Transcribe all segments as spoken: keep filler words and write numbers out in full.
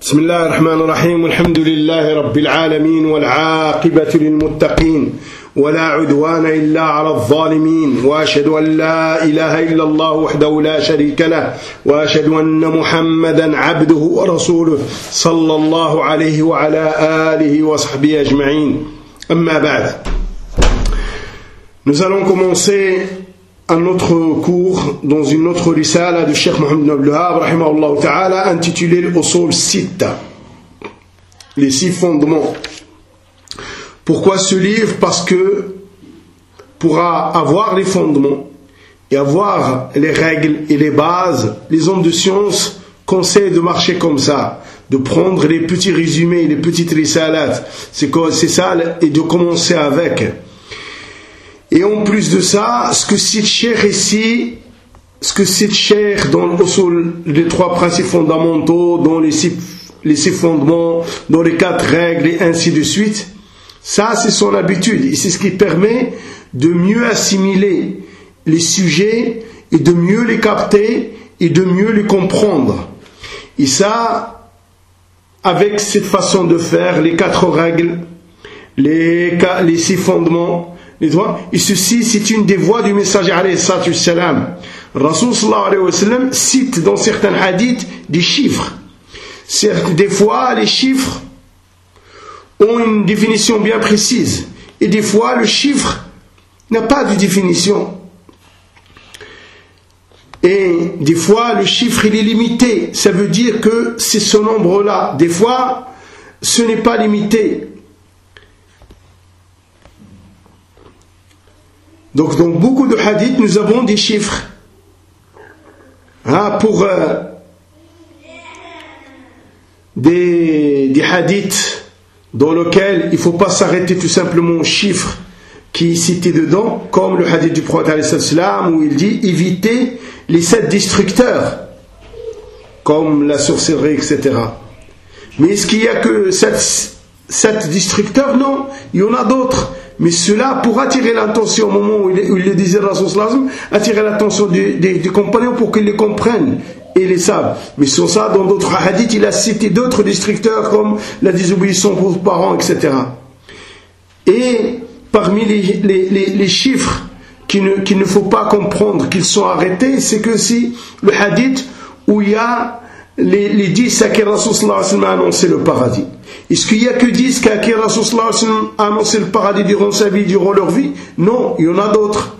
بسم الله الرحمن الرحيم والحمد لله رب العالمين والعاقبة للمتقين ولا عدوان إلا على الظالمين وأشهد أن لا إله إلا الله وحده لا شريك له وأشهد أن محمدا عبده ورسوله صلى الله عليه وعلى آله وصحبه أجمعين أما بعد. Nous allons commencer un autre cours dans une autre risala de Cheikh Mohammed ibn Abdul Wahhab rahimahullah ta'ala intitulé l'Usul Sitta, les six fondements. Pourquoi ce livre? Parce que pour avoir les fondements et avoir les règles et les bases, les hommes de science conseillent de marcher comme ça, de prendre les petits résumés, les petites risalats, c'est ça, et de commencer avec. Et en plus de ça, ce que cite Cheikh ici, ce que cite Cheikh dans l'usul, les trois principes fondamentaux, dans les six, les six fondements, dans les quatre règles et ainsi de suite, ça c'est son habitude. Et c'est ce qui permet de mieux assimiler les sujets et de mieux les capter et de mieux les comprendre. Et ça, avec cette façon de faire, les quatre règles, les, les six fondements, les droits, et ceci c'est une des voies du messager alayhi salatu wassalam. Rasul sallallahu alayhi wa sallam cite dans certains hadiths des chiffres. Certes, des fois les chiffres ont une définition bien précise et des fois le chiffre n'a pas de définition et des fois le chiffre il est limité, ça veut dire que c'est ce nombre là, des fois ce n'est pas limité. Donc, dans beaucoup de hadiths, nous avons des chiffres. Hein, pour euh, des, des hadiths dans lesquels il ne faut pas s'arrêter tout simplement au chiffre qui est cité dedans, comme le hadith du prophète alayhi salam où il dit évitez les sept destructeurs, comme la sorcellerie, et cetera. Mais est-ce qu'il n'y a que sept, sept destructeurs? Non, il y en a d'autres. Mais cela pour attirer l'attention au moment où il, où il le disait Rasul sallallahu alayhi wa sallam, attirer l'attention des, des, des compagnons pour qu'ils les comprennent et les savent. Mais sur ça, dans d'autres hadiths, il a cité d'autres destructeurs comme la désobéissance aux parents, et cetera. Et parmi les, les, les, les chiffres qu'il ne, qu'il ne faut pas comprendre, qu'ils sont arrêtés, c'est que si le hadith où il y a les, les dix à qui Rasul sallallahu alayhi wa sallam a annoncé le paradis. Est-ce qu'il n'y a que dix qu'à qui Rasul sallallahu alayhi wa sallam a annoncé le paradis durant sa vie, durant leur vie? Non, il y en a d'autres.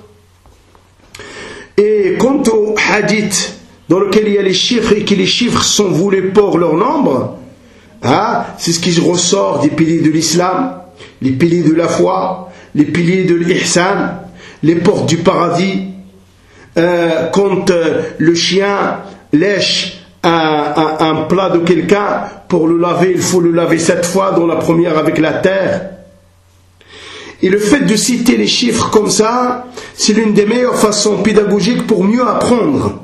Et quant au hadith dans lequel il y a les chiffres et que les chiffres sont voulés pour leur nombre, hein, c'est ce qui ressort des piliers de l'islam, les piliers de la foi, les piliers de l'ihsan, les portes du paradis. Euh, quand euh, le chien lèche Un, un, un plat de quelqu'un, pour le laver, il faut le laver sept fois, dont la première avec la terre. Et le fait de citer les chiffres comme ça, c'est l'une des meilleures façons pédagogiques pour mieux apprendre.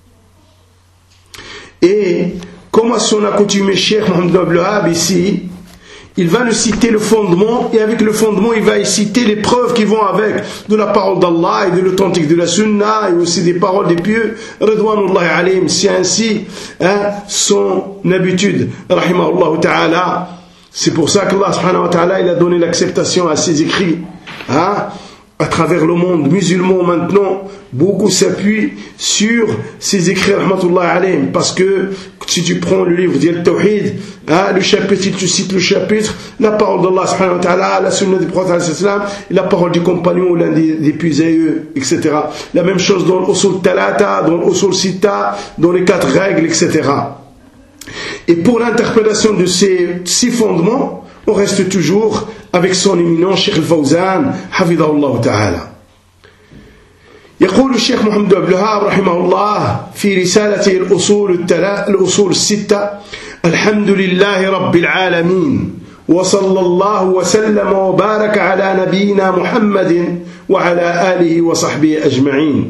Et comme à son accoutumé Cheikh Mohammed ibn Abdul Wahhab ici, il va nous citer le fondement, et avec le fondement, il va y citer les preuves qui vont avec, de la parole d'Allah et de l'authentique de la Sunna, et aussi des paroles des pieux, Ridwanullahi alayhim, c'est ainsi hein, son habitude, rahimahullah ta'ala. C'est pour ça qu'Allah subhanahu wa ta'ala, il a donné l'acceptation à ses écrits, hein, à travers le monde musulman maintenant, beaucoup s'appuient sur ces écrits, rahmatullahi alayhim, parce que si tu prends le livre d'Al Tawhid, hein, le chapitre, tu cites le chapitre, la parole d'Allah subhanahu wa ta'ala, la sunna du prophète alayhi salam, la parole du compagnon ou l'un des, des plus aïeux, et cetera. La même chose dans l'usul talata, dans l'usul sita, dans les quatre règles, et cetera. Et pour l'interprétation de ces six fondements, on reste toujours avec son éminent Cheikh Al-Fawzan, hafidhahullah ta'ala. يقول الشيخ محمد بن عبد الوهاب رحمه الله في رسالته الأصول التلا... الأصول الستة: الحمد لله رب العالمين وصلى الله وسلم وبارك على نبينا محمد وعلى آله وصحبه أجمعين.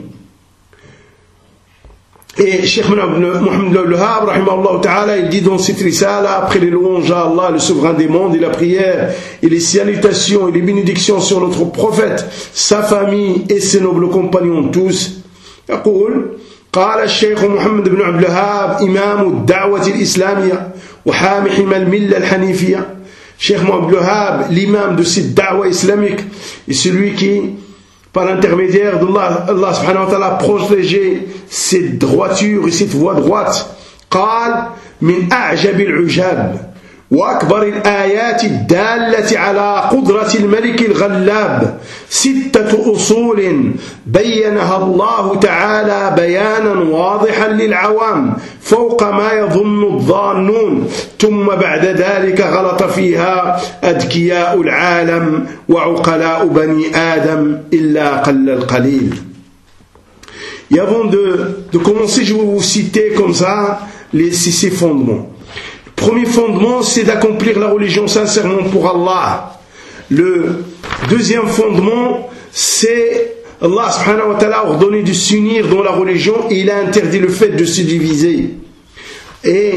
Et Cheikh Mohammed ibn Abdul Wahhab rahimahullah ta'ala, il dit dans cette risala, après les louanges à Allah, le souverain des mondes, et la prière, et les salutations et les bénédictions sur notre prophète, sa famille et ses nobles compagnons tous, يقول قال الشيخ محمد بن عبد الوهاب إمام الدعوة الإسلامية وحامي حمى الملة الحنيفية. Cheikh Abdul Wahhab, l'imam de cette da'wa islamique, est celui qui, par l'intermédiaire d'Allah, Allah subhanahu wa ta'ala, a protégé cette droiture et cette voie droite. قال من أعجب العجاب وأكبر الآيات الدالة على قدرة الملك الغلاب ستة أصول بينها الله تعالى بيانا واضحا للعوام فوق ما يظن الظانون ثم بعد ذلك غلط فيها أذكياء العالم وعقلاء بني آدم إلا قل القليل. Et avant de, de commencer, je vais vous citer comme ça les, ces, ces fondements. Le premier fondement, c'est d'accomplir la religion sincèrement pour Allah. Le deuxième fondement, c'est Allah subhanahu wa ta'ala a ordonné de s'unir dans la religion et il a interdit le fait de se diviser. Et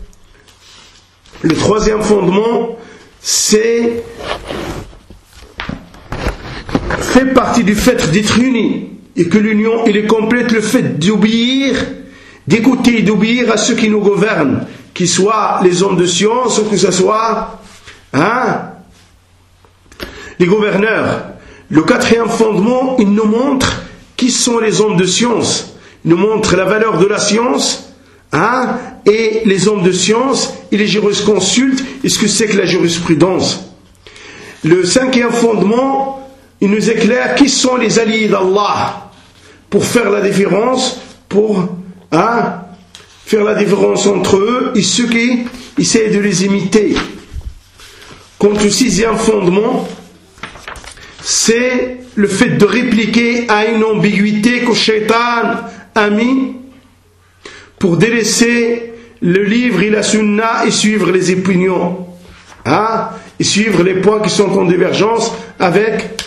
le troisième fondement, c'est fait partie du fait d'être unis et que l'union, il est complète le fait d'obéir, d'écouter et d'obéir à ceux qui nous gouvernent, qu'ils soient les hommes de science ou que ce soit hein, les gouverneurs. Le quatrième fondement, il nous montre qui sont les hommes de science. Il nous montre la valeur de la science hein, et les hommes de science et les jurisconsultes et ce que c'est que la jurisprudence. Le cinquième fondement, il nous éclaire qui sont les alliés d'Allah pour faire la différence, pour hein, faire la différence entre eux et ceux qui essaient de les imiter. Quant au sixième fondement, c'est le fait de répliquer à une ambiguïté que Shaitan a mis pour délaisser le livre et la sunna et suivre les opinions hein, et suivre les points qui sont en divergence avec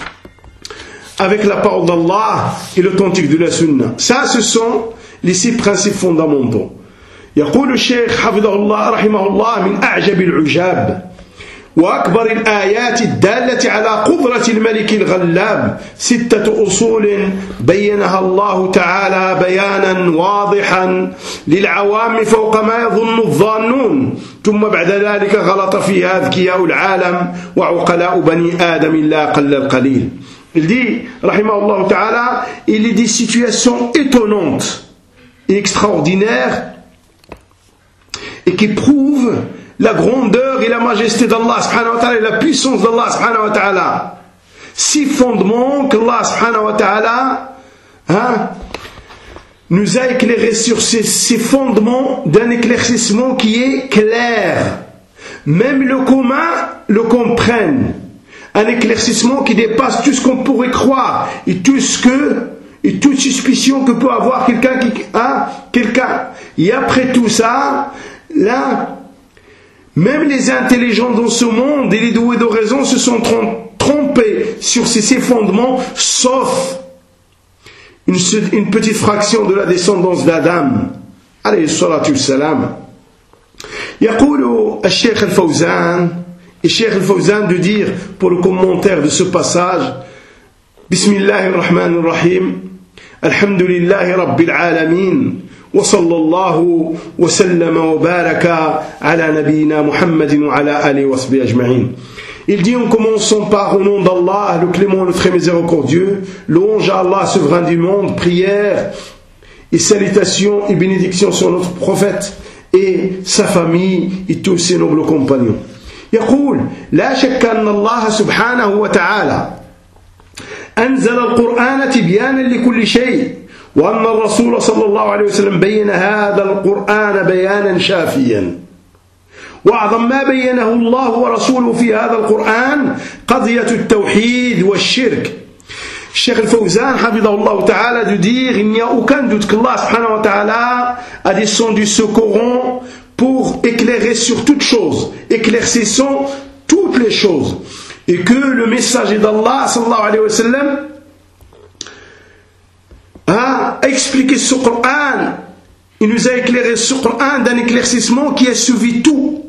avec la parole d'Allah et l'authentique de la sunna. Ça, ce sont les six principes fondamentaux. يقول الشيخ حفظه الله رحمه الله من أعجب العجاب وأكبر الآيات الدالة على قدرة الملك الغلاب ستة أصول بينها الله تعالى بيانا واضحا للعوام فوق ما يظن الظانون ثم بعد ذلك غلط فيها أذكياء العالم وعقلاء بني آدم إلا قل القليل. Il dit, rahimahullah ta'ala, il y a des situations étonnantes et extraordinaires et qui prouvent la grandeur et la majesté d'Allah subhanahu wa ta'ala et la puissance d'Allah subhanahu wa ta'ala. Six fondements qu'Allah subhanahu wa ta'ala hein, nous a éclairés sur ces, ces fondements d'un éclaircissement qui est clair. Même le commun le comprenne. Un éclaircissement qui dépasse tout ce qu'on pourrait croire et tout ce que et toute suspicion que peut avoir quelqu'un qui hein, quelqu'un. Et après tout ça, là, même les intelligents dans ce monde et les doués de raison se sont trompés sur ces, ces fondements, sauf une, une petite fraction de la descendance d'Adam. Alayhi salatu wassalam. يقول الشيخ الفوزان et Cheikh Al-Fawzan de dire pour le commentaire de ce passage Bismillahir Rahmanir Rahim Alhamdulillahi Rabbil Alamin wa sallallahu wa sallama wa baraka ala nabiyyina Muhammadin wa ala alihi wa sahbihi ajma'in. Il dit en commençant par au nom d'Allah, le clément, le très miséricordieux, louange à Allah, souverain du monde, prière et salutations et bénédictions sur notre prophète et sa famille et tous ses nobles compagnons. يقول لا شك أن الله سبحانه وتعالى أنزل القرآن تبيانا لكل شيء وأن الرسول صلى الله عليه وسلم بين هذا القرآن بيانا شافيا وأعظم ما بينه الله ورسوله في هذا القرآن قضية التوحيد والشرك. Cheikh Al-Fawzan حفظه ta'ala de dire il n'y a aucun doute qu'Allah subhanahu wa ta'ala a descendu ce Coran pour éclairer sur toutes choses, éclaircissant toutes les choses. Et que le messager d'Allah, sallallahu alayhi wa sallam, a expliqué ce Coran. Il nous a éclairé ce Coran d'un éclaircissement qui a suivi tout.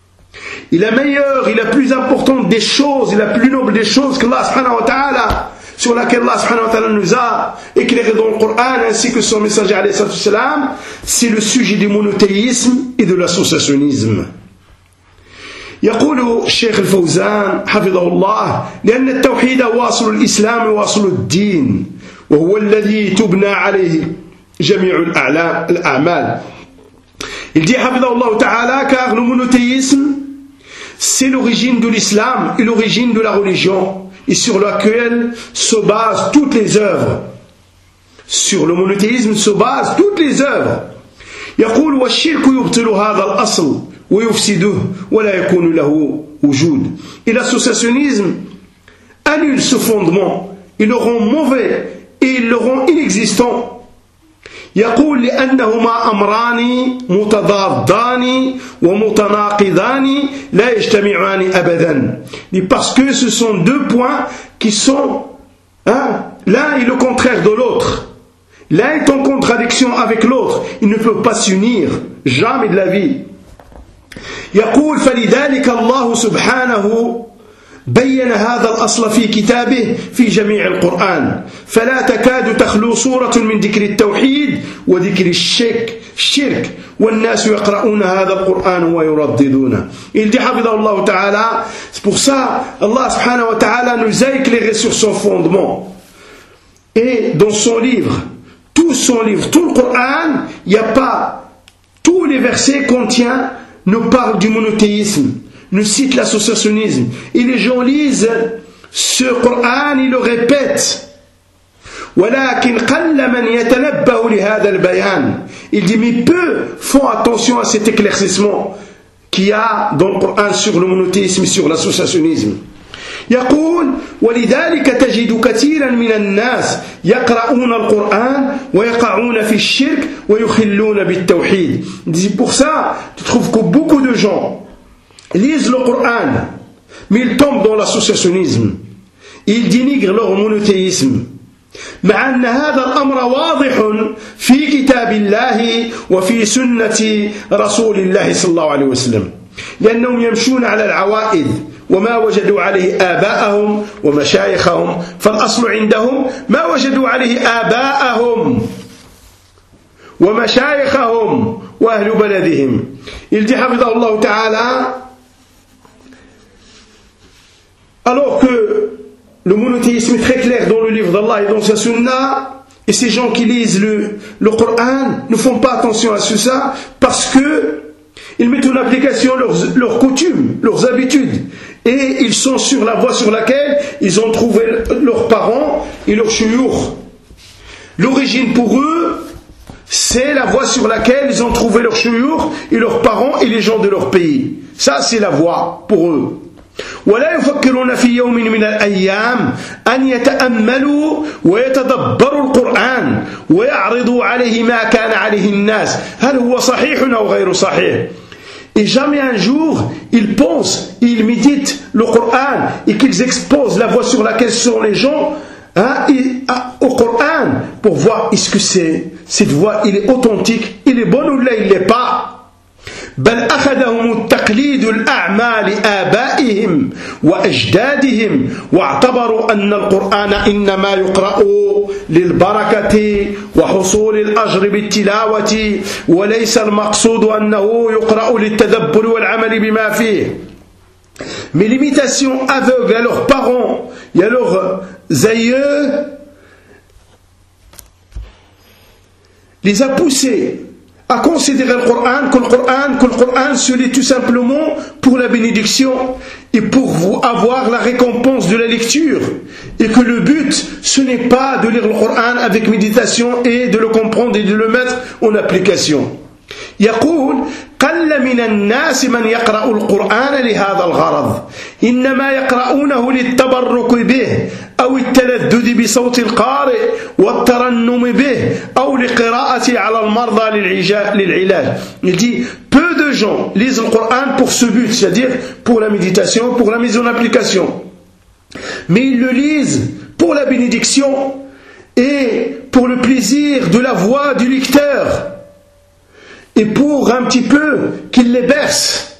Et la meilleure et la plus importante des choses, et la plus noble des choses qu'Allah subhanahu wa ta'ala sur laquelle Allah subhanahu wa ta'ala nous a éclairé dans le Coran ainsi que son messager alayhi salam, c'est le sujet du monothéisme et de l'associationnisme. يقول الشيخ الفوزان حفظه الله لأن التوحيد واصل الإسلام واصل الدين وهو الذي تبنى عليه جميع الأعمال. Il dit حفظه الله تعالى car le monothéisme c'est l'origine de l'islam et l'origine de la religion et sur laquelle se basent toutes les œuvres. Sur le monothéisme se basent toutes les œuvres. يقول والشرك يبطل هذا الأصل ويفسده ولا يكون له وجود. Et l'associationnisme annule ce fondement, il le rend mauvais et il le rend inexistant. يقول لأنهما أمران متضادان ومتناقضان لا يجتمعان أبدا. Parce que ce sont deux points qui sont hein, l'un est le contraire de l'autre. L'un est en contradiction avec l'autre. Il ne peut pas s'unir jamais de la vie. يقول فلذلك الله سبحانه بين هذا الأصل في كتابه في جميع القرآن فلا تكاد تخلو سورة من ذكر التوحيد وذكر الشرك الشرك والناس يقرؤون هذا القرآن ويرددونه. Il dit حفظه الله تعالى, c'est pour ça Allah subhanahu wa ta'ala nous a éclairé sur son fondement et dans son livre, tout son livre, tout le Coran, il n'y a pas, tous les versets contiennent nous parle du monothéisme, nous cite l'associationnisme. Et les gens lisent ce Coran, ils le répètent. ولكن قل من يتنبه لهذا البيان. Il dit mais peu font attention à cet éclaircissement qu'il y a dans le Coran sur le monothéisme et sur l'associationnisme. يقول ولذلك تجد كثيرا من الناس يقرؤون القرآن ويقعون في الشرك ويخلون بالتوحيد. C'est pour ça tu trouves que beaucoup de gens lisent le Coran mais ils tombent dans l'associationnisme, ils dénigrent leur monothéisme مع أن هذا الأمر واضح في كتاب الله وفي سنة رسول الله صلى الله عليه وسلم لأنهم يمشون على العوائد وما وجدوا عليه آباءهم ومشايخهم فالأصل عندهم ما وجدوا عليه آباءهم ومشايخهم وأهل بلدهم. Il dit حفظه الله تعالى alors que le monothéisme est très clair dans le livre d'Allah et dans sa sunna, et ces gens qui lisent le, le Coran ne font pas attention à ça parce que ils mettent en application leurs, leurs coutumes, leurs habitudes, et ils sont sur la voie sur laquelle ils ont trouvé leurs parents et leurs chouyours. L'origine pour eux, c'est la voie sur laquelle ils ont trouvé leurs chouyours et leurs parents et les gens de leur pays. Ça, c'est la voie pour eux. ولا يفكرون في يوم من الأيام أن يتأملوا ويتدبروا القرآن ويعرضوا عليه ما كان عليه الناس هل هو صحيح أو غير صحيح. Et jamais un jour ils pensent, ils méditent le Coran et qu'ils exposent la voie sur laquelle sont les gens hein, et, à, au Coran pour voir est-ce que c'est, cette voie il est authentique, il est bon ou là il l'est pas. بل أخذهم التقليد الأعمى لآبائهم وأجدادهم واعتبروا أن القرآن إنما يقرأ للبركة وحصول الأجر بالتلاوة وليس المقصود أنه يقرأ للتدبر والعمل بما فيه. Mais l'imitation aveugle à leurs parents et à leurs aïeux les a poussés à considérer le Coran, que le Coran, que le Coran se lit tout simplement pour la bénédiction et pour avoir la récompense de la lecture. Et que le but, ce n'est pas de lire le Coran avec méditation et de le comprendre et de le mettre en application. يقول قل من الناس من يقرأ القرآن لهذا الغرض إنما يقرؤونه للتبرك به أو التلذذ بصوت القارئ والترنم به أو لقراءة على المرضى للعلاج. Il dit peu de gens lisent le Coran pour ce but, c'est-à-dire pour la méditation, pour la mise en application, mais ils le lisent pour la bénédiction et pour le plaisir de la voix du lecteur et pour un petit peu qu'il les berce,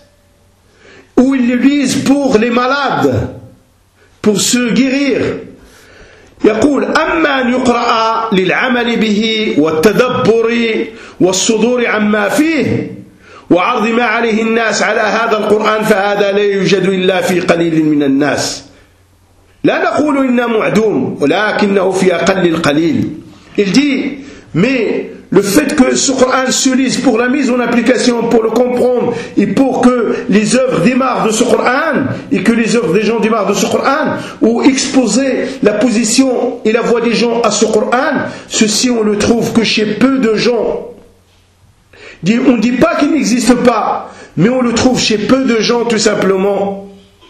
ou ils le lisent pour les malades, pour se guérir. يقول أما أن يقرأ للعمل به والتدبر والصدور عما فيه وعرض ما عليه الناس على هذا القرآن فهذا لا يوجد إلا في قليل من الناس. لا نقول إنه معدوم ولكنه في أقل القليل. Il dit mais le fait que ce Coran se lise pour la mise en application, pour le comprendre et pour que les œuvres démarrent de ce Coran et que les œuvres des gens démarrent de ce Coran ou exposer la position et la voix des gens à ce Coran, ceci on le trouve que chez peu de gens. On ne dit pas qu'il n'existe pas, mais on le trouve chez peu de gens tout simplement.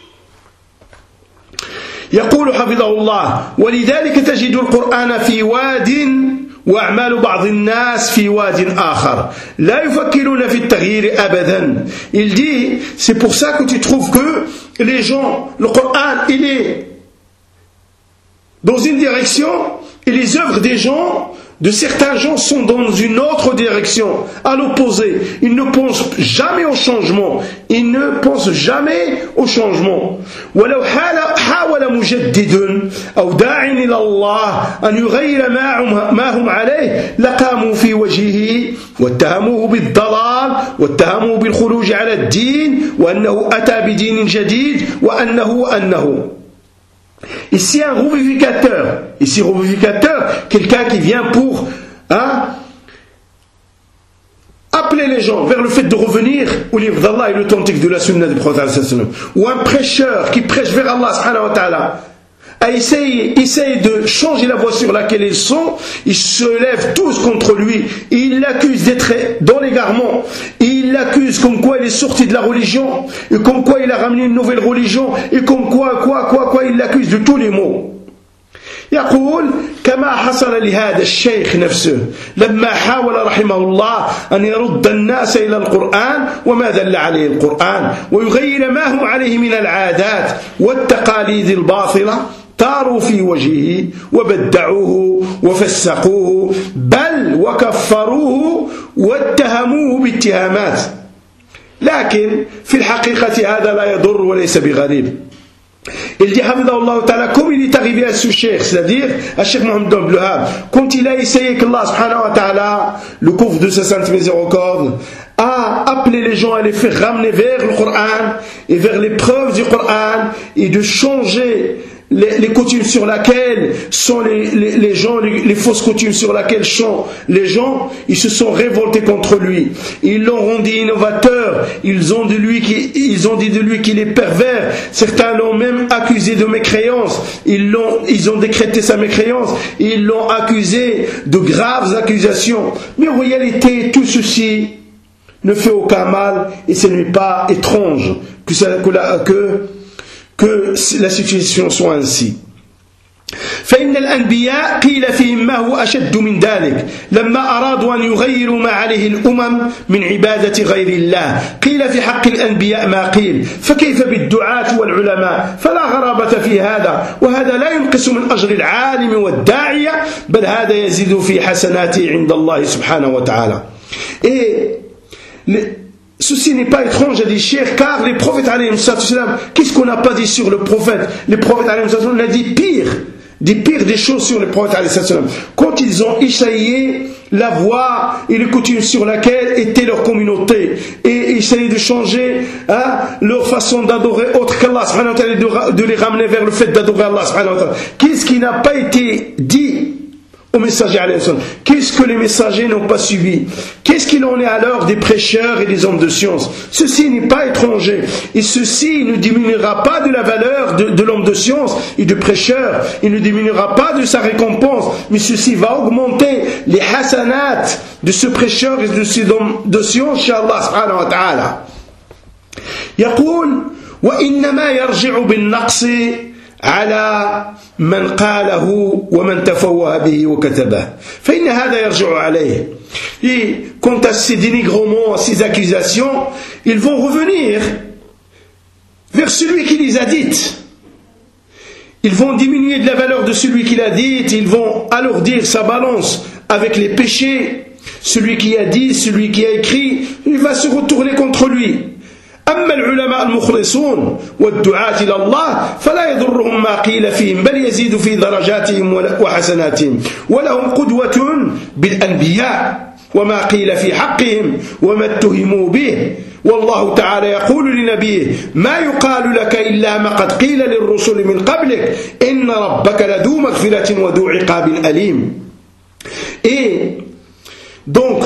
يقول حفظه الله ولذلك تجد القرآن في واد وأعمال بعض الناس في واد آخر لا يفكرون في التغيير أبدا. Il dit c'est pour ça que tu trouves que les gens, le Coran il est dans une direction et les œuvres des gens, de certains gens sont dans une autre direction, à l'opposé. Ils ne pensent jamais au changement. Ils ne pensent jamais au changement. ولو حاول مجدد أو داع إلى الله أن يغير ما هم عليه لقاموا في وجهه واتهموه بالضلال واتهموه بالخروج على الدين وأنه أتى بدين جديد وأنه أنه. Ici un revivificateur, ici revivificateur, quelqu'un qui vient pour hein, appeler les gens vers le fait de revenir au livre d'Allah et l'authentique de la sunna du prophète, ou un prêcheur qui prêche vers Allah subhanahu wa ta'ala, à essayer, essayer de changer la voie sur laquelle ils sont, ils se lèvent tous contre lui, et ils l'accusent d'être dans l'égarement, et ils l'accusent comme quoi il est sorti de la religion, et comme quoi il a ramené une nouvelle religion, et comme quoi, quoi, quoi, quoi, ils l'accusent de tous les maux. يقول كما حصل لهذا الشيخ نفسه لما حاول رحمه الله أن يرد الناس إلى القرآن وما دل عليه القرآن ويغير ما هم عليه من العادات والتقاليد الباطلة طاروا في وجهه وبدعوه وفسقوه بل وكفروه واتهموه باتهامات لكن في الحقيقة هذا لا يضر وليس بغريب. Il dit Hamdallah Ta'ala, comme il est arrivé à ce cheikh, c'est-à-dire à Cheikh Mohammed ibn Abdul Wahhab, quand il a essayé qu'Allah subhanahu wa ta'ala, le couvre de sa sainte miséricorde, a appelé les gens à les faire ramener vers le Coran et vers les preuves du Coran et de changer les, les coutumes sur lesquelles sont les, les, les gens, les, les fausses coutumes sur lesquelles sont les gens, ils se sont révoltés contre lui. Ils l'ont rendu innovateur, ils ont, de lui qui, ils ont dit de lui qu'il est pervers, certains l'ont même accusé de mécréance, ils, l'ont, ils ont décrété sa mécréance, ils l'ont accusé de graves accusations. Mais en réalité, tout ceci ne fait aucun mal et ce n'est pas étrange que, ça, que, la, que que la situation soit ainsi. فإن الأنبياء قيل فيهم ما هو أشد من ذلك لما أرادوا أن يغيروا ما عليه الأمم من عبادة غير الله قيل في حق الأنبياء ما قيل فكيف بالدعاة والعلماء فلا غرابة في هذا وهذا لا ينقص من أجر العالم والداعية بل هذا يزيد في حسناته عند الله سبحانه وتعالى. Et ceci n'est pas étrange à des chers, car les prophètes, qu'est-ce qu'on n'a pas dit sur le prophète? Les prophètes, on a dit pire, des pires des choses sur les prophètes, quand ils ont essayé la voie et les coutumes sur laquelle était leur communauté, et essayaient de changer hein, leur façon d'adorer autre qu'Allah, de, de les ramener vers le fait d'adorer Allah. Qu'est-ce qui n'a pas été dit aux messagers, qu'est-ce que les messagers n'ont pas suivi? Qu'est-ce qu'il en est alors des prêcheurs et des hommes de science? Ceci n'est pas étranger, et ceci ne diminuera pas de la valeur de, de l'homme de science et du prêcheur, il ne diminuera pas de sa récompense, mais ceci va augmenter les hasanat de ce prêcheur et de ce homme de science chez Allah subhanahu wa ta'ala. يقول وإنما يرجع بالنقص على من قاله ومن تفوه به وكتبه فإن هذا يرجع عليه. Et quant à ces dénigrements, à ces accusations, ils vont revenir vers celui qui les a dites. Ils vont diminuer de la valeur de celui qui l'a dites, ils vont alourdir sa balance avec les péchés. Celui qui a dit, celui qui a écrit, il va se retourner contre lui. أما العلماء المخلصون والدعاة إلى الله فلا يضرهم ما قيل فيهم بل يزيد في درجاتهم وحسناتهم ولهم قدوة بالأنبياء وما قيل في حقهم وما اتهموا به والله تعالى يقول لنبيه ما يقال لك إلا ما قد قيل للرسل من قبلك إن ربك لذو مغفرة وذو عقاب أليم. Et donc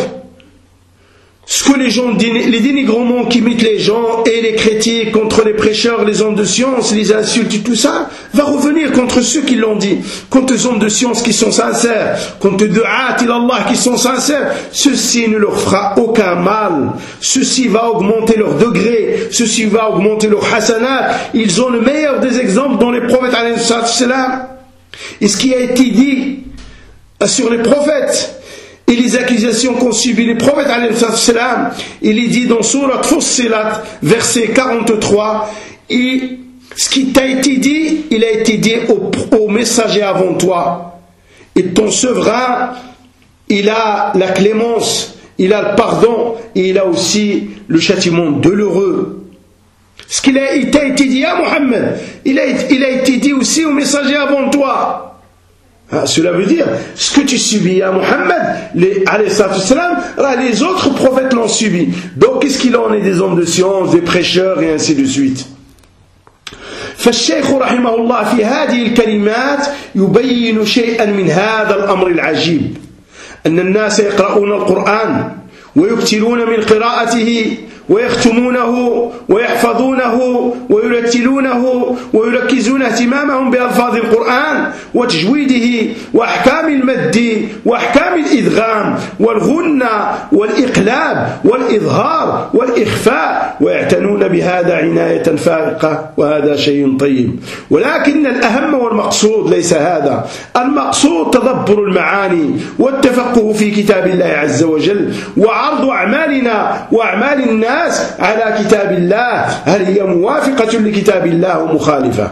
ce que les gens, les dénigrements qui imitent les gens et les critiques contre les prêcheurs, les hommes de science, les insultes et tout ça, va revenir contre ceux qui l'ont dit, contre les hommes de science qui sont sincères, contre les du'at ilallah qui sont sincères. Ceci ne leur fera aucun mal, ceci va augmenter leur degré, ceci va augmenter leur hasanat. Ils ont le meilleur des exemples dans les prophètes alayhi salam. Et ce qui a été dit sur les prophètes et les accusations qu'ont subies les prophètes alayhi salam, il est dit dans Surat Fussilat verset quarante-trois, et ce qui t'a été dit, il a été dit au, au messager avant toi, et ton souverain il a la clémence, il a le pardon et il a aussi le châtiment douloureux. Ce qu'il a, il t'a été dit à Mohammed, il a, il a été dit aussi au messager avant toi. Ah, cela veut dire, ce que tu subis à Mohammed, les, les autres prophètes l'ont subi. Donc, qu'est-ce qu'il en est des hommes de science, des prêcheurs et ainsi de suite. فالشيخ رحمه الله في هذه الكلمات يبين شيئا من هذا الأمر العجيب أن الناس يقرؤون القرآن ويكتلون من قراءته ويختمونه ويحفظونه ويرتلونه ويركزون اهتمامهم بألفاظ القرآن وتجويده وأحكام المد وأحكام الإدغام والغنة والإقلاب والإظهار والإخفاء ويعتنون بهذا عناية فائقة وهذا شيء طيب. ولكن الأهم والمقصود ليس هذا، المقصود تدبر المعاني والتفقه في كتاب الله عز وجل وعرض أعمالنا وأعمال الناس على كتاب الله هل هي موافقة لكتاب الله ومخالفة.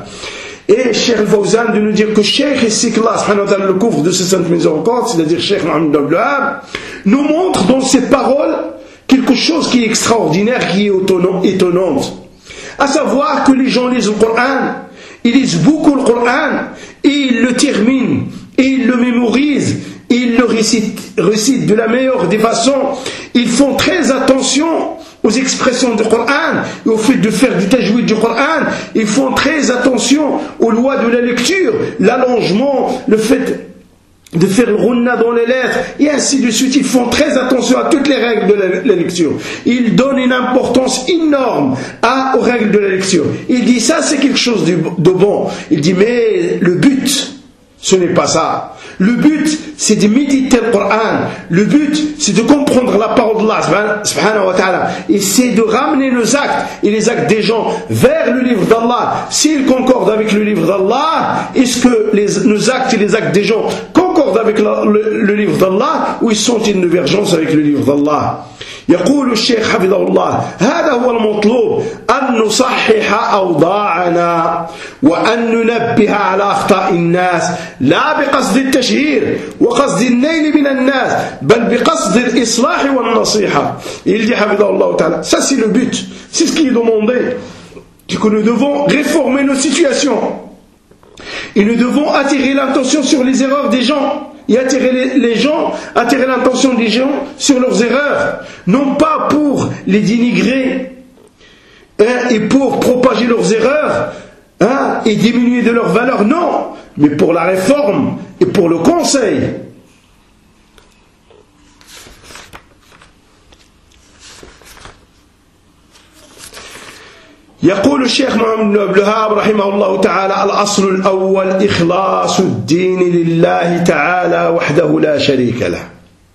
Et Cheikh Al-Fawzan de nous dire que Cheikh ici, qu'Allah subhanahu wa ta'ala le couvre de ses saintes miséricordes, c'est-à-dire Cheikh Mohammed Abdul Wahhab, nous montre dans ses paroles quelque chose qui est extraordinaire, qui est étonnante. À savoir que les gens lisent le Coran, ils lisent beaucoup le Coran, et ils le terminent, et ils le mémorisent, et ils le récitent, récitent de la meilleure des façons. Ils font très attention aux expressions du Coran et au fait de faire du tajwid du Coran. Ils font très attention aux lois de la lecture, l'allongement, le fait de faire le runna dans les lettres et ainsi de suite. Ils font très attention à toutes les règles de la, la lecture. Ils donnent une importance énorme à, aux règles de la lecture. Il dit ça c'est quelque chose de, de bon. Il dit mais le but ce n'est pas ça. Le but, c'est de méditer le Coran. Le but, c'est de comprendre la parole d'Allah subhanahu wa ta'ala. Et c'est de ramener nos actes et les actes des gens vers le livre d'Allah. S'ils concordent avec le livre d'Allah, est-ce que les, nos actes et les actes des gens concordent avec la, le, le livre d'Allah ou ils sont en divergence avec le livre d'Allah? يقول الشيخ حفظه الله هذا هو المطلوب أن نصحح أوضاعنا وأن ننبه على أخطاء الناس لا بقصد التشهير وقصد النيل من الناس بل بقصد الإصلاح والنصيحة. Il dit حفظه الله تعالى, ça c'est le but, c'est ce qui est demandé, c'est que nous devons réformer nos situations et nous devons attirer l'attention sur les erreurs des gens et attirer les, les gens, attirer l'attention des gens sur leurs erreurs, non pas pour les dénigrer hein, et pour propager leurs erreurs hein, et diminuer de leur valeur, non, mais pour la réforme et pour le conseil. يقول الشيخ محمد بن عبد الوهاب رحمه الله تعالى الأصل الأول إخلاص الدين لله تعالى وحده لا شريك له.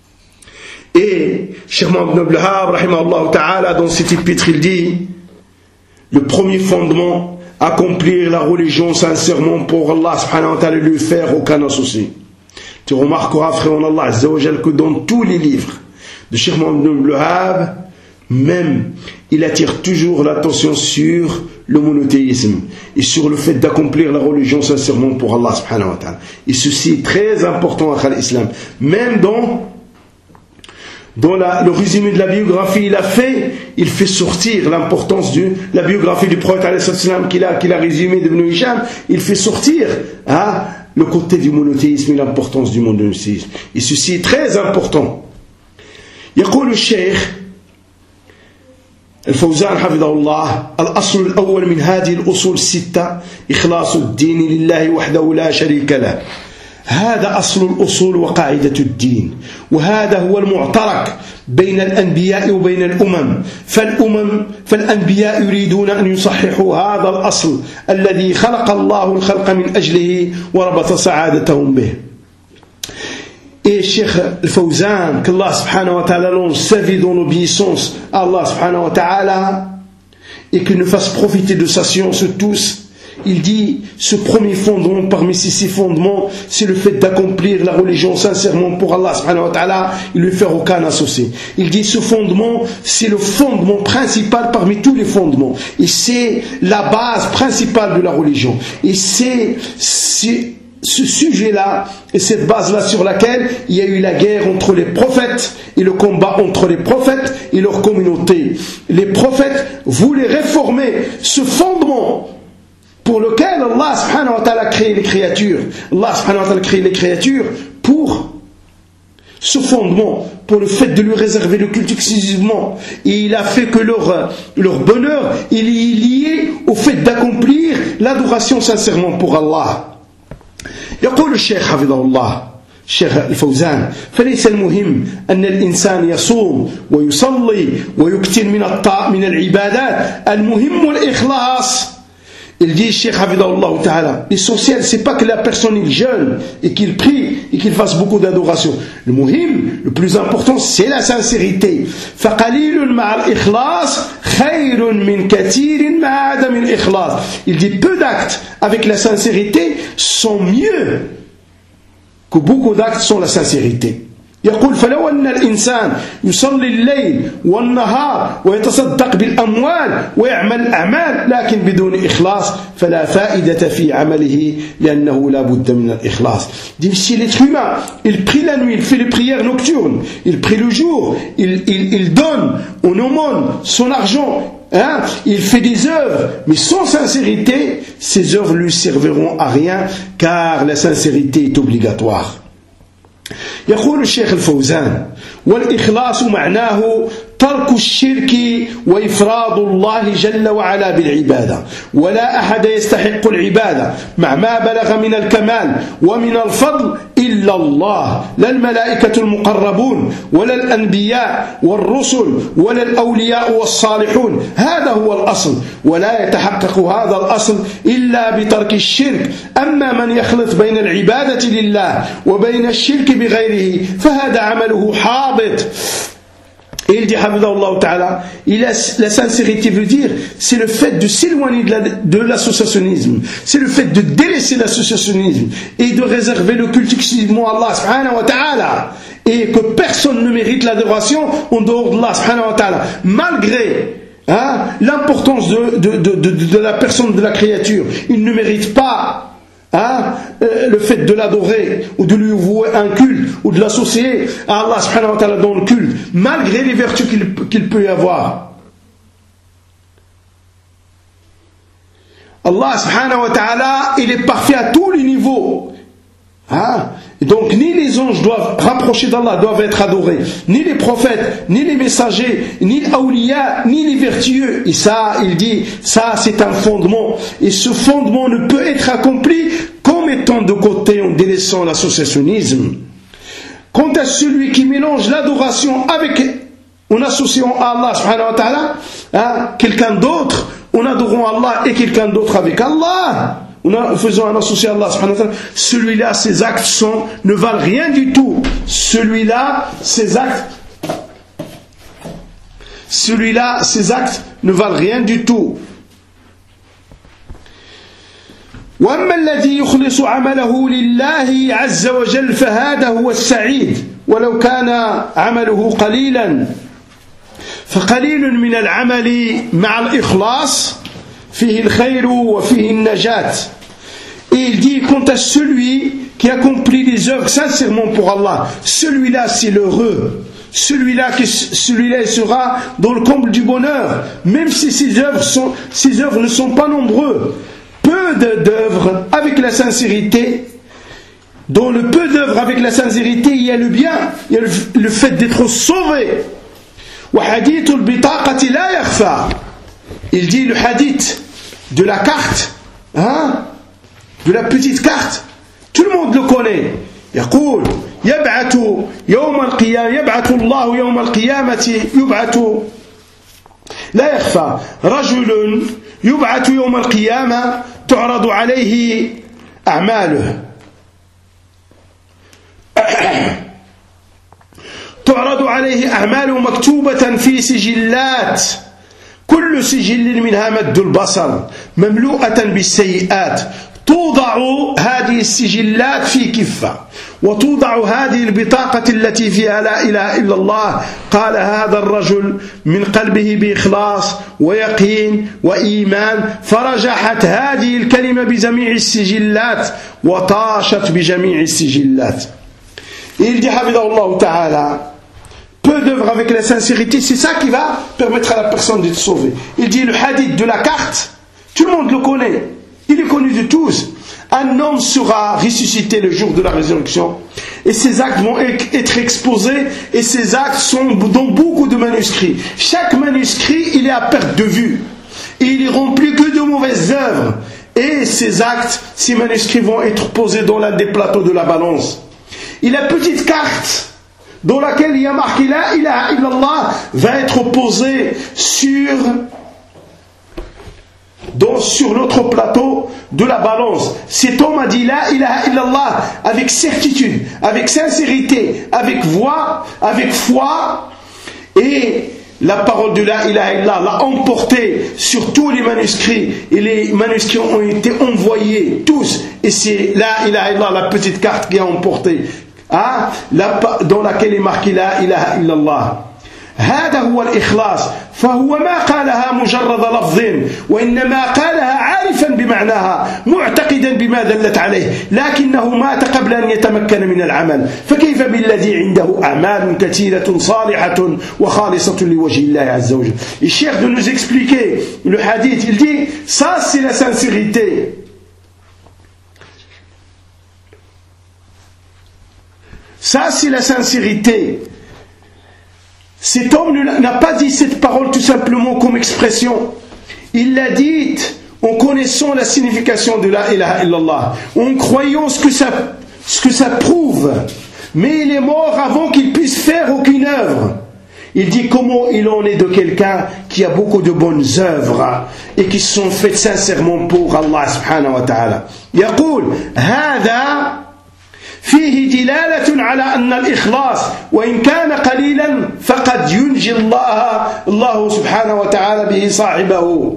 Et Cheikh Mohammed ibn Abdul Wahhab رحمه الله تعالى dans cet épître il dit le premier fondement, accomplir la religion sincèrement pour Allah subhanahu wa ta'ala, lui faire aucun associé. Tu remarqueras frère en Allah azza wa jal que dans tous les livres de Cheikh Mohammed ibn Abdul Wahhab même il attire toujours l'attention sur le monothéisme et sur le fait d'accomplir la religion sincèrement pour Allah subhanahu wa ta'ala. Et ceci est très important à l'islam. Même dans dans la, le résumé de la biographie, il a fait, il fait sortir l'importance de la biographie du prophète alayhi salam qu'il a, qu'il a résumé de Ibn Hisham, il fait sortir hein, le côté du monothéisme et l'importance du monothéisme. Et ceci est très important. يقول الشيخ الفوزان حفظه الله: الأصل الأول من هذه الأصول الستة إخلاص الدين لله وحده لا شريك له. هذا أصل الأصول وقاعدة الدين، وهذا هو المعترك بين الأنبياء وبين الأمم. فالأمم فالأنبياء يريدون أن يصححوا هذا الأصل الذي خلق الله الخلق من أجله وربط سعادتهم به. Et Cheikh Al-Fawzan, qu'Allah subhanahu wa ta'ala l'on servi dans l'obéissance à Allah subhanahu wa ta'ala et qu'il nous fasse profiter de sa science tous, il dit ce premier fondement parmi ces six fondements, c'est le fait d'accomplir la religion sincèrement pour Allah subhanahu wa ta'ala et lui faire aucun associé. Il dit ce fondement, c'est le fondement principal parmi tous les fondements et c'est la base principale de la religion. Et c'est, c'est ce sujet-là et cette base-là sur laquelle il y a eu la guerre entre les prophètes et le combat entre les prophètes et leur communauté. Les prophètes voulaient réformer ce fondement pour lequel Allah subhanahu wa ta'ala a créé les créatures. Allah subhanahu wa ta'ala a créé les créatures pour ce fondement, pour le fait de lui réserver le culte exclusivement. Et il a fait que leur, leur bonheur, il est lié au fait d'accomplir l'adoration sincèrement pour Allah. يقول الشيخ حفظه الله الشيخ الفوزان: فليس المهم أن الإنسان يصوم ويصلي ويكثر من الطاعة من العبادات، المهم الإخلاص. Il dit, Cheikh Hafidahullah Ta'ala, l'essentiel, c'est pas que la personne il jeûne et qu'il prie et qu'il fasse beaucoup d'adoration. Le muhim, le plus important, c'est la sincérité. فَقَلِيلٌ مَعَ الْإِخْلَاصِ خَيْرٌ مِنْ كَثِيرٍ مَعَ عَدَمِ الْإِخْلَاصِ. Il dit, peu d'actes avec la sincérité sont mieux que beaucoup d'actes sans la sincérité. يقول: فلو أن الإنسان يصلي الليل والنهار ويتصدق بالأموال ويعمل أعمال لكن بدون إخلاص فلا فائدة في عمله لأنه لا بد من الإخلاص. dit si l'être humain il prie la nuit, il fait les prières nocturnes, il prie le jour, il, il, il donne on aumône son argent, hein, il fait des œuvres mais sans sincérité, ces œuvres lui serviront à rien car la sincérité est obligatoire. يقول الشيخ الفوزان: والإخلاص معناه ترك الشرك وإفراد الله جل وعلا بالعبادة، ولا أحد يستحق العبادة مع ما بلغ من الكمال ومن الفضل إلا الله، لا الملائكة المقربون ولا الأنبياء والرسل ولا الأولياء والصالحون. هذا هو الأصل، ولا يتحقق هذا الأصل إلا بترك الشرك. أما من يخلط بين العبادة لله وبين الشرك بغيره فهذا عمله حابط. Et il dit, Hafidahullah Ta'ala, la sincérité veut dire, c'est le fait de s'éloigner de, la, de l'associationnisme, c'est le fait de délaisser l'associationnisme et de réserver le culte exclusivement à Allah subhanahu wa ta'ala, et que personne ne mérite l'adoration en dehors d'Allah subhanahu wa ta'ala, malgré hein, l'importance de, de, de, de, de la personne, de la créature. Il ne mérite pas Hein, euh, le fait de l'adorer ou de lui vouer un culte ou de l'associer à Allah subhanahu wa ta'ala dans le culte malgré les vertus qu'il, qu'il peut y avoir. Allah subhanahu wa ta'ala il est parfait à tous les niveaux, hein? Et donc ni les anges doivent rapprocher d'Allah, doivent être adorés, ni les prophètes, ni les messagers, ni les awliya, ni les vertueux. Et ça, il dit, ça c'est un fondement. Et ce fondement ne peut être accompli qu'en mettant de côté, en délaissant l'associationnisme. Quant à celui qui mélange l'adoration avec, en associant à Allah subhanahu wa ta'ala, hein, quelqu'un d'autre, en adorant Allah et quelqu'un d'autre avec Allah, en faisant un associé à Allah subhanahu wa ta'ala, celui-là, ses actes sont, ne valent rien du tout. Celui-là, ses actes, celui-là, ses actes ne valent rien du tout. وأما الذي يخلص عمله لله عز وجل فهذا هو السعيد ولو كان عمله قليلا فقليل من العمل مع الإخلاص فيه الخير وفيه النجاة. Et il dit, quant à celui qui accomplit les œuvres sincèrement pour Allah, celui-là c'est l'heureux. celui-là, celui-là sera dans le comble du bonheur, même si ses œuvres, sont, ses œuvres ne sont pas nombreuses. Peu d'œuvres avec la sincérité, dans le peu d'œuvres avec la sincérité, il y a le bien, il y a le, le fait d'être sauvé. Il dit le hadith de la carte, hein, de la petite carte, tout le monde le connaît. يقول يبعث يوم القيامة يبعث الله يوم القيامة يبعث لا يخفى رجل يبعث يوم القيامة تعرض عليه أعماله تعرض عليه أعماله مكتوبة في سجلات كل سجل منها مد البصر مملوءة بالسيئات توضع هذه السجلات في كفة وتوضع هذه البطاقة التي فيها لا إله إلا الله قال هذا الرجل من قلبه بإخلاص ويقين وإيمان فرجحت هذه الكلمة بجميع السجلات وطاشت بجميع السجلات. Il dit حفظه تعالى peu d'œuvres avec la sincérité, c'est ça qui va permettre à la personne d'être sauvée. Il dit le hadith de la carte, tout le monde le connaît, il est connu de tous. Un homme sera ressuscité le jour de la résurrection et ses actes vont être exposés et ces actes sont dans beaucoup de manuscrits. Chaque manuscrit il est à perte de vue et il est rempli que de mauvaises œuvres et ces actes, ces manuscrits vont être posés dans l'un des plateaux de la balance. Et la petite carte dans laquelle il y a marqué la ilaha illallah va être posée sur Donc, sur notre plateau de la balance. Cet homme a dit la ilaha illallah avec certitude, avec sincérité, avec voix, avec foi, et la parole de la ilaha illallah l'a emporté sur tous les manuscrits, et les manuscrits ont été envoyés tous, et c'est la ilaha illallah, la petite carte qui a emporté, hein, la, dans laquelle est marqué la ilaha illallah. هذا هو الإخلاص فهو ما قالها مجرد لفظ وإنما قالها عارفا بمعناها معتقدا بما دلت عليه لكنه مات قبل أن يتمكن من العمل فكيف بالذي عنده أعمال كثيرة صالحة وخالصة لوجه الله عز وجل. Il cherche de nous expliquer le hadith, il dit ça c'est la sincérité. Ça c'est la sincérité. Cet homme n'a pas dit cette parole tout simplement comme expression. Il l'a dite en connaissant la signification de la ilaha illallah, en croyant ce que ça, ce que ça prouve. Mais il est mort avant qu'il puisse faire aucune œuvre. Il dit comment il en est de quelqu'un qui a beaucoup de bonnes œuvres et qui sont faites sincèrement pour Allah subhanahu wa ta'ala. يقول هذا فيه دلالة على أن الإخلاص وإن كان قليلا فقد ينجي الله الله سبحانه وتعالى به صاحبه.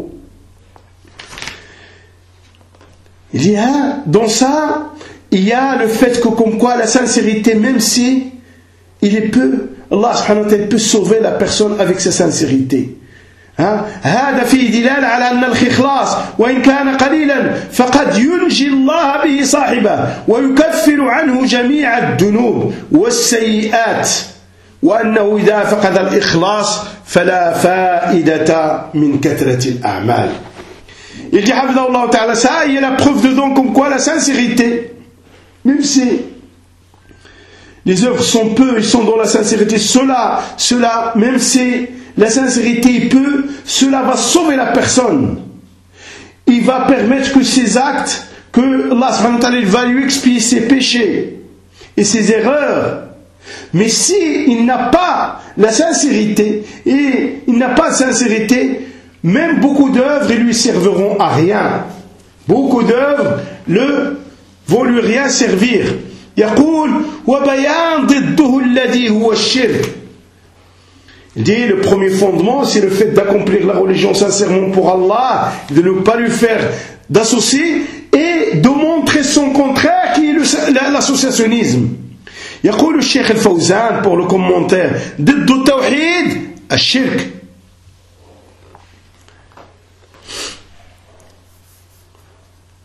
Il y a dans ça, il y a le fait que comme quoi la sincérité, même si il est peu, Allah subhanahu wa ta'ala peut sauver la personne avec sa sincérité. هذا فيه دلالة على أن الإخلاص وإن كان قليلا فقد ينجي الله به صاحبه ويكفر عنه جميع الذنوب والسيئات وأنه إذا فقد الإخلاص فلا فائدة من كثرة الأعمال. Il dit حفظه الله تعالى ça il y a la preuve dedans comme quoi la sincérité, même si les œuvres sont peu, ils sont dans la sincérité, cela, cela, même si la sincérité peut, cela va sauver la personne. Il va permettre que ses actes, que Allah subhanahu wa ta'ala va lui expier ses péchés et ses erreurs. Mais si il n'a pas la sincérité, et il n'a pas de sincérité, même beaucoup d'œuvres lui serviront à rien. Beaucoup d'œuvres ne vont lui rien servir. يقول وبيان ضده الذي هو الشرك. Il dit le premier fondement c'est le fait d'accomplir la religion sincèrement pour Allah, de ne pas lui faire d'associer et de montrer son contraire qui est l'associationnisme. يقول الشيخ الفوزان pour le commentaire ضد التوحيد الشرك.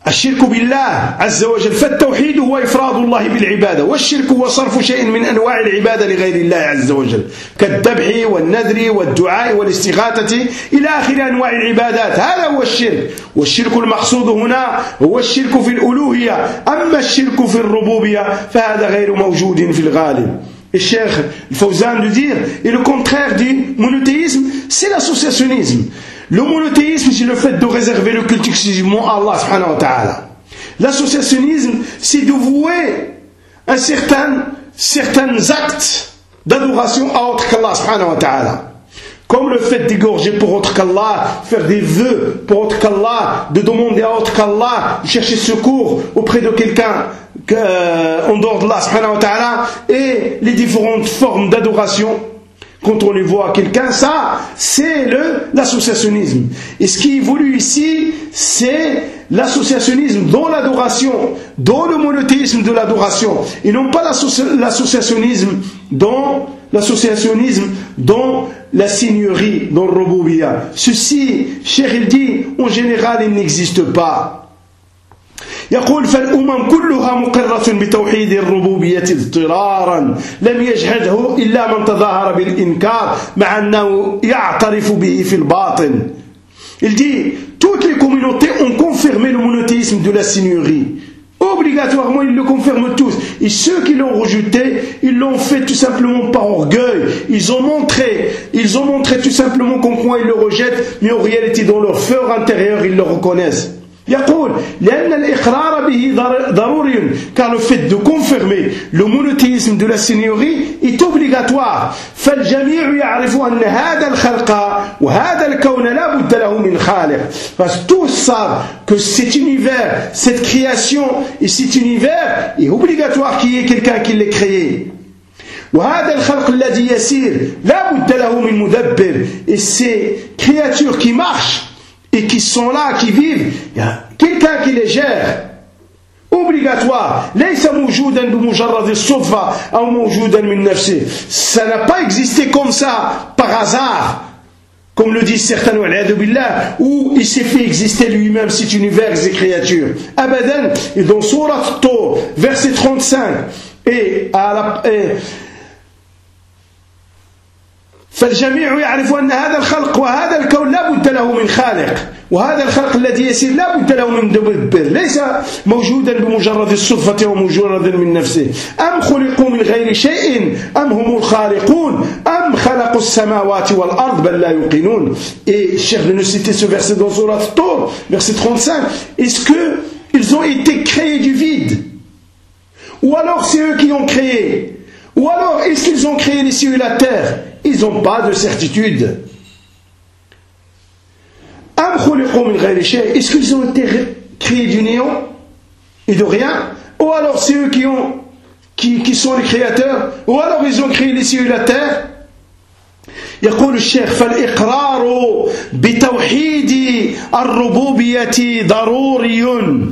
الشرك بالله عز وجل، فالتوحيد هو إفراد الله بالعبادة، والشرك هو صرف شيء من أنواع العبادة لغير الله عز وجل كالذبح والنذر والدعاء والاستغاثة إلى آخر أنواع العبادات. هذا هو الشرك، والشرك المقصود هنا هو الشرك في الألوهية. أما الشرك في الربوبية فهذا غير موجود في الغالب. Et Cheikh Fawzan de dire, et le contraire du monothéisme, c'est l'associationnisme. Le monothéisme, c'est le fait de réserver le culte exclusivement à Allah subhanahu wa ta'ala. L'associationnisme, c'est de vouer un certain, certains actes d'adoration à autre qu'Allah subhanahu wa ta'ala. Comme le fait d'égorger pour autre qu'Allah, faire des vœux pour autre qu'Allah, de demander à autre qu'Allah, de chercher secours auprès de quelqu'un euh, en dehors d'Allah subhanahu wa ta'ala, et les différentes formes d'adoration. Quand on les voit à quelqu'un, ça, c'est le, l'associationnisme. Et ce qui évolue ici, c'est l'associationnisme dans l'adoration, dans le monothéisme de l'adoration, et non pas l'associationnisme dans, l'associationnisme dans la seigneurie, dans le Rububiya. Ceci, Cheikh il dit, en général, il n'existe pas. يقول فالأمم كلها مقرة بتوحيد الربوبية اضطرارا لم يجهده إلا من تظاهر بالإنكار مع أنه يعترف به في الباطن. Il dit, toutes les communautés ont confirmé le monothéisme de la seigneurie. Obligatoirement, ils le confirment tous. Et ceux qui l'ont rejeté, ils l'ont fait tout simplement par orgueil. Ils ont montré, ils ont montré tout simplement comme quoi ils le rejettent, mais en réalité, dans leur fort intérieur, ils le reconnaissent. يقول لأن الإقرار به ضروري, car le fait de confirmer le monothéisme de la seigneurie est obligatoire. فالجميع يعرف أن هذا الخلق وهذا الكون لا بد له من خالق. Parce que tous savent que cet univers, cette création et cet univers est obligatoire qu'il y ait quelqu'un qui l'ait créé. وهذا الخلق الذي يسير لا بد له من مدبر. Et ces créatures qui marchent et qui sont là, qui vivent, il y a quelqu'un qui les gère. Obligatoire. ليس موجودا بمجرد الصدفة أو موجودا من نفسه. Ça n'a pas existé comme ça, par hasard, comme le disent certains, où il s'est fait exister lui-même cet univers et ces créatures. Abadan. Et dans Sourate Tur, verset trente-cinq, et à la... Et, فالجميع يعرف أن هذا الخلق وهذا الكون لا بد له من خالق وهذا الخلق الذي يسير لا بد له من مدبر ليس موجودا بمجرد الصدفة أو مجرد من نفسه. أم خلقوا من غير شيء أم هم الخالقون أم خلقوا السماوات والأرض بل لا يوقنون. Et Cheikh de nous citer ce verset dans Sourate Tur, verset trente-cinq. Est-ce qu'ils ont été créés du vide, ou alors c'est eux qui ont créé, ou alors est-ce qu'ils ont créé les cieux et la terre? Ils n'ont pas de certitude. Est-ce qu'ils ont été créés du néant et de rien? Ou alors c'est eux qui, ont, qui, qui sont les créateurs? Ou alors ils ont créé les cieux et la terre? يقول الشيخ فالإقرار بتوحيد الربوبية ضروري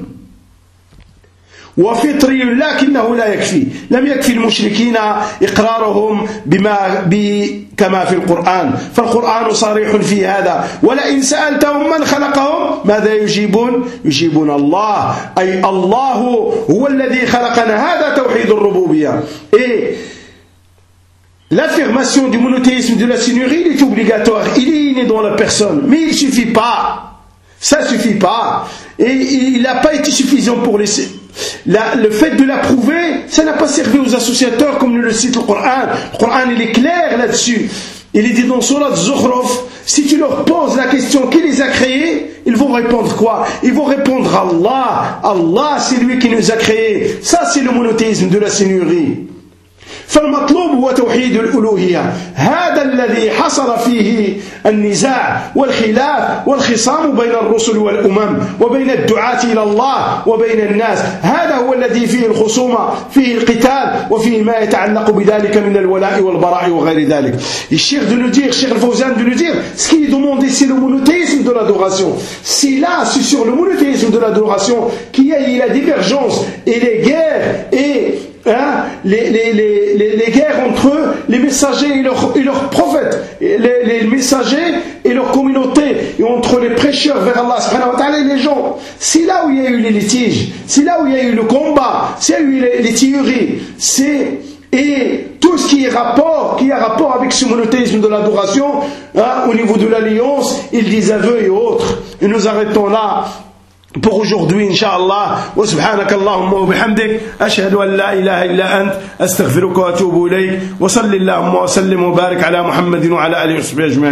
وفطري لكنه لا يكفي. لم يكفي المشركين إقرارهم بما كما في القرآن، فالقرآن صريح في هذا. ولئن سألتهم من خلقهم ماذا يجيبون؟ يجيبون الله، أي الله هو الذي خلقنا. هذا توحيد الربوبية. Et l'affirmation du monothéisme de la seigneurie, il est obligatoire, il est inné dans la personne, mais il ne suffit pas. Ça ne suffit pas. Et il n'a pas été suffisant pour les... La, le fait de l'approuver, ça n'a pas servi aux associateurs comme le cite le Coran. Le Coran, il est clair là-dessus. Il est dit dans Sourate Zukhruf, si tu leur poses la question qui les a créés, ils vont répondre quoi? Ils vont répondre Allah. Allah, c'est lui qui nous a créés. Ça, c'est le monothéisme de la seigneurie. فالمطلوب هو توحيد الألوهية. هذا الذي حصل فيه النزاع والخلاف والخصام بين الرسل والأمم وبين الدعاة إلى الله وبين الناس. هذا هو الذي فيه الخصومة، فيه القتال، وفيه ما يتعلق بذلك من الولاء والبراء وغير ذلك. الشيخ de nous dire, Cheikh Al-Fawzan de nous dire, ce qui est demandé, c'est le monothéisme de l'adoration. C'est là, c'est sur le monothéisme de l'adoration qu'il y a la divergence et les guerres et hein, les, les, les, les, les guerres entre eux, les messagers et leurs, et leurs prophètes, les, les messagers et leur communauté, et entre les prêcheurs vers Allah subhanahu wa ta'ala et les gens. C'est là où il y a eu les litiges, c'est là où il y a eu le combat, c'est là où il y a eu les, les théories, c'est... Et tout ce qui est rapport, qui a rapport avec ce monothéisme de l'adoration, hein, au niveau de l'alliance, et des aveux et autres. Et nous arrêtons là pour aujourd'hui, Inch'Allah. Wa subhanaka Allahumma wa bihamdik, ashhadu an la ilaha illa ant, astaghfiruka wa atubu ilayk, wa salli Allahumma wa sallim wa barik ala Muhammadin wa ala alihi wa sahbihi ajma'in.